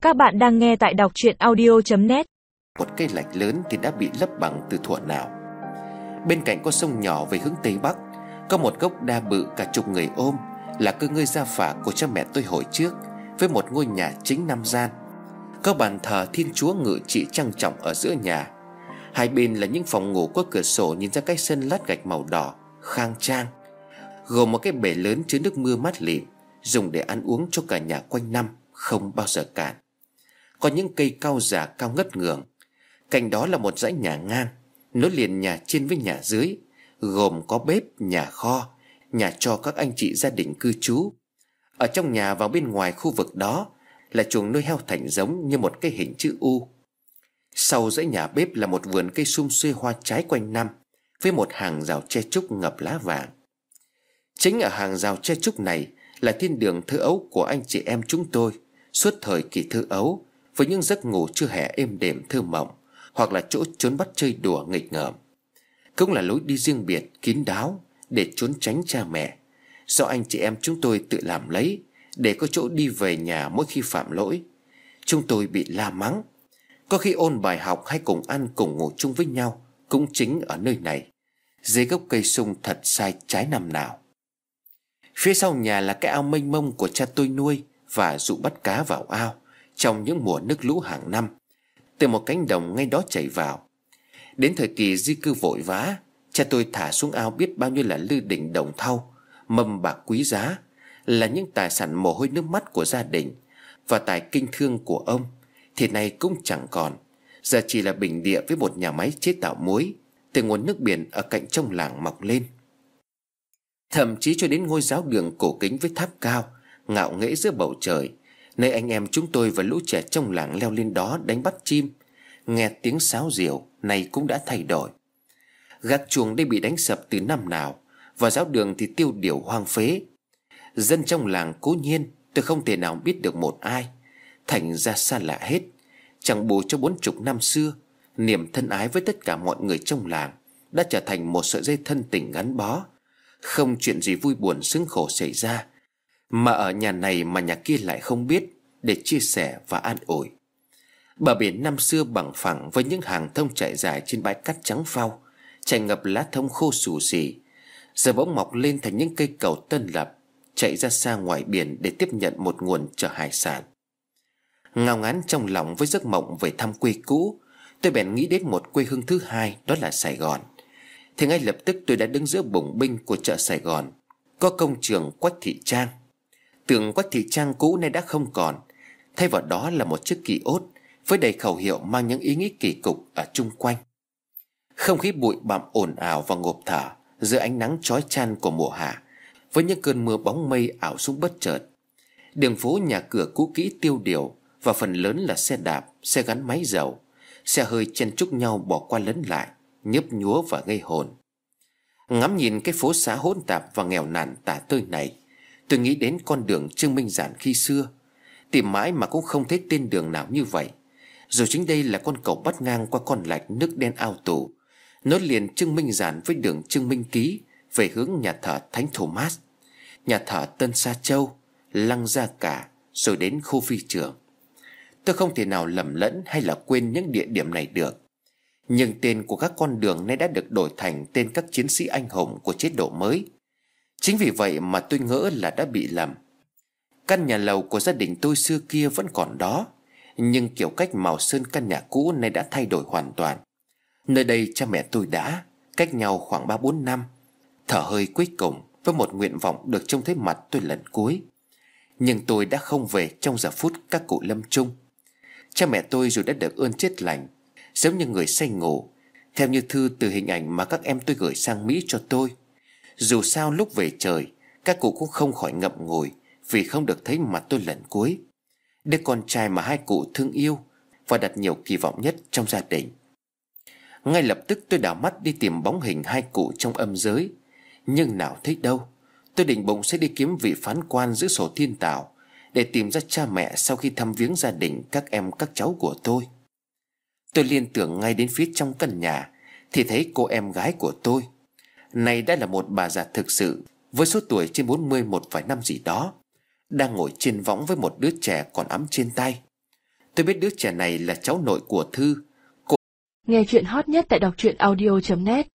Các bạn đang nghe tại đọc truyện audio.net. Một cây lạch lớn thì đã bị lấp bằng từ thuở nào. Bên cạnh con sông nhỏ về hướng Tây Bắc, có một gốc đa bự cả chục người ôm, là cơ ngơi gia phả của cha mẹ tôi hồi trước, với một ngôi nhà chính 5 gian. Có bàn thờ Thiên Chúa ngự trị trang trọng ở giữa nhà. Hai bên là những phòng ngủ có cửa sổ nhìn ra cái sân lát gạch màu đỏ khang trang, gồm một cái bể lớn chứa nước mưa mát lịm, dùng để ăn uống cho cả nhà quanh năm, không bao giờ cạn. Có những cây cau già cao ngất ngường. Cạnh đó là một dãy nhà ngang nối liền nhà trên với nhà dưới, gồm có bếp, nhà kho, nhà cho các anh chị gia đình cư trú. Ở trong nhà và bên ngoài khu vực đó là chuồng nuôi heo thành giống như một cái hình chữ U. Sau dãy nhà bếp là một vườn cây sum xuê hoa trái quanh năm, với một hàng rào tre trúc ngập lá vàng. Chính ở hàng rào tre trúc này là thiên đường thơ ấu của anh chị em chúng tôi suốt thời kỳ thơ ấu, với những giấc ngủ trưa hè êm đềm thơ mộng, hoặc là chỗ trốn bắt chơi đùa nghịch ngợm. Cũng là lối đi riêng biệt kín đáo để trốn tránh cha mẹ, do anh chị em chúng tôi tự làm lấy, để có chỗ đi về nhà mỗi khi phạm lỗi. Chúng tôi bị la mắng, có khi ôn bài học hay cùng ăn cùng ngủ chung với nhau cũng chính ở nơi này, dưới gốc cây sung thật sai trái năm nào. Phía sau nhà là cái ao mênh mông của cha tôi nuôi và dụ bắt cá vào ao trong những mùa nước lũ hàng năm, từ một cánh đồng ngay đó chảy vào. Đến thời kỳ di cư vội vã, cha tôi thả xuống ao biết bao nhiêu là lư đỉnh đồng thau, mâm bạc quý giá, là những tài sản mồ hôi nước mắt của gia đình. Và tài kinh thương của ông thì nay cũng chẳng còn, giờ chỉ là bình địa với một nhà máy chế tạo muối từ nguồn nước biển ở cạnh trong làng mọc lên. Thậm chí cho đến ngôi giáo đường cổ kính với tháp cao ngạo nghễ giữa bầu trời, nơi anh em chúng tôi và lũ trẻ trong làng leo lên đó đánh bắt chim, nghe tiếng sáo diều, này cũng đã thay đổi. Gác chuồng đây bị đánh sập từ năm nào, và giáo đường thì tiêu điều hoang phế. Dân trong làng cố nhiên tôi không thể nào biết được một ai, thành ra xa lạ hết. Chẳng bù cho 40 năm xưa, niềm thân ái với tất cả mọi người trong làng đã trở thành một sợi dây thân tình gắn bó. Không chuyện gì vui buồn sướng khổ xảy ra mà ở nhà này mà nhà kia lại không biết, để chia sẻ và an ủi. Bờ biển năm xưa bằng phẳng với những hàng thông trải dài trên bãi cát trắng phau, chảy ngập lá thông khô xù xì, giờ bỗng mọc lên thành những cây cầu tân lập, chạy ra xa ngoài biển để tiếp nhận một nguồn chở hải sản. Ngao ngán trong lòng với giấc mộng về thăm quê cũ, tôi bèn nghĩ đến một quê hương thứ hai, đó là Sài Gòn. Thì ngay lập tức tôi đã đứng giữa bùng binh của chợ Sài Gòn, có công trường Quách Thị Trang. Tường Quách Thị Trang cũ nay đã không còn, thay vào đó là một chiếc kỳ ốt với đầy khẩu hiệu mang những ý nghĩa kỳ cục ở chung quanh. Không khí bụi bặm ồn ào và ngộp thở giữa ánh nắng chói chang của mùa hạ, với những cơn mưa bóng mây ảo xuống bất chợt. Đường phố nhà cửa cũ kỹ tiêu điều, và phần lớn là xe đạp, xe gắn máy dầu, xe hơi chen chúc nhau bỏ qua lấn lại, nhấp nhúa và gây hồn. Ngắm nhìn cái phố xá hỗn tạp và nghèo nàn tả tơi này, tôi nghĩ đến con đường Trương Minh Giản khi xưa. Tìm mãi mà cũng không thấy tên đường nào như vậy, dù chính đây là con cầu bắt ngang qua con lạch nước đen ao tù, nối liền Trương Minh Giản với đường Trương Minh Ký về hướng nhà thờ Thánh Thomas, nhà thờ Tân Sa Châu, Lăng Gia Cả, rồi đến khu phi trường. Tôi không thể nào lầm lẫn hay là quên những địa điểm này được. Nhưng tên của các con đường nay đã được đổi thành tên các chiến sĩ anh hùng của chế độ mới. Chính vì vậy mà tôi ngỡ là đã bị lầm. Căn nhà lầu của gia đình tôi xưa kia vẫn còn đó, nhưng kiểu cách màu sơn căn nhà cũ nay đã thay đổi hoàn toàn. Nơi đây cha mẹ tôi đã cách nhau khoảng 3-4 năm, thở hơi cuối cùng với một nguyện vọng được trông thấy mặt tôi lần cuối. Nhưng tôi đã không về trong giờ phút các cụ lâm chung. Cha mẹ tôi dù đã được ơn chết lành, giống như người say ngủ, theo như thư từ hình ảnh mà các em tôi gửi sang Mỹ cho tôi. Dù sao lúc về trời, các cụ cũng không khỏi ngậm ngùi vì không được thấy mặt tôi lần cuối, đứa con trai mà hai cụ thương yêu và đặt nhiều kỳ vọng nhất trong gia đình. Ngay lập tức tôi đảo mắt đi tìm bóng hình hai cụ trong âm giới, nhưng nào thấy đâu. Tôi định bụng sẽ đi kiếm vị phán quan giữ sổ thiên tảo để tìm ra cha mẹ sau khi thăm viếng gia đình các em các cháu của tôi. Tôi liên tưởng ngay đến phía trong căn nhà thì thấy cô em gái của tôi, này đã là một bà già thực sự, với số tuổi trên 40 một vài năm gì đó, đang ngồi trên võng với một đứa trẻ còn ẵm trên tay. Tôi biết đứa trẻ này là cháu nội của Thư. Nghe chuyện hot nhất tại đọc truyện audio.net.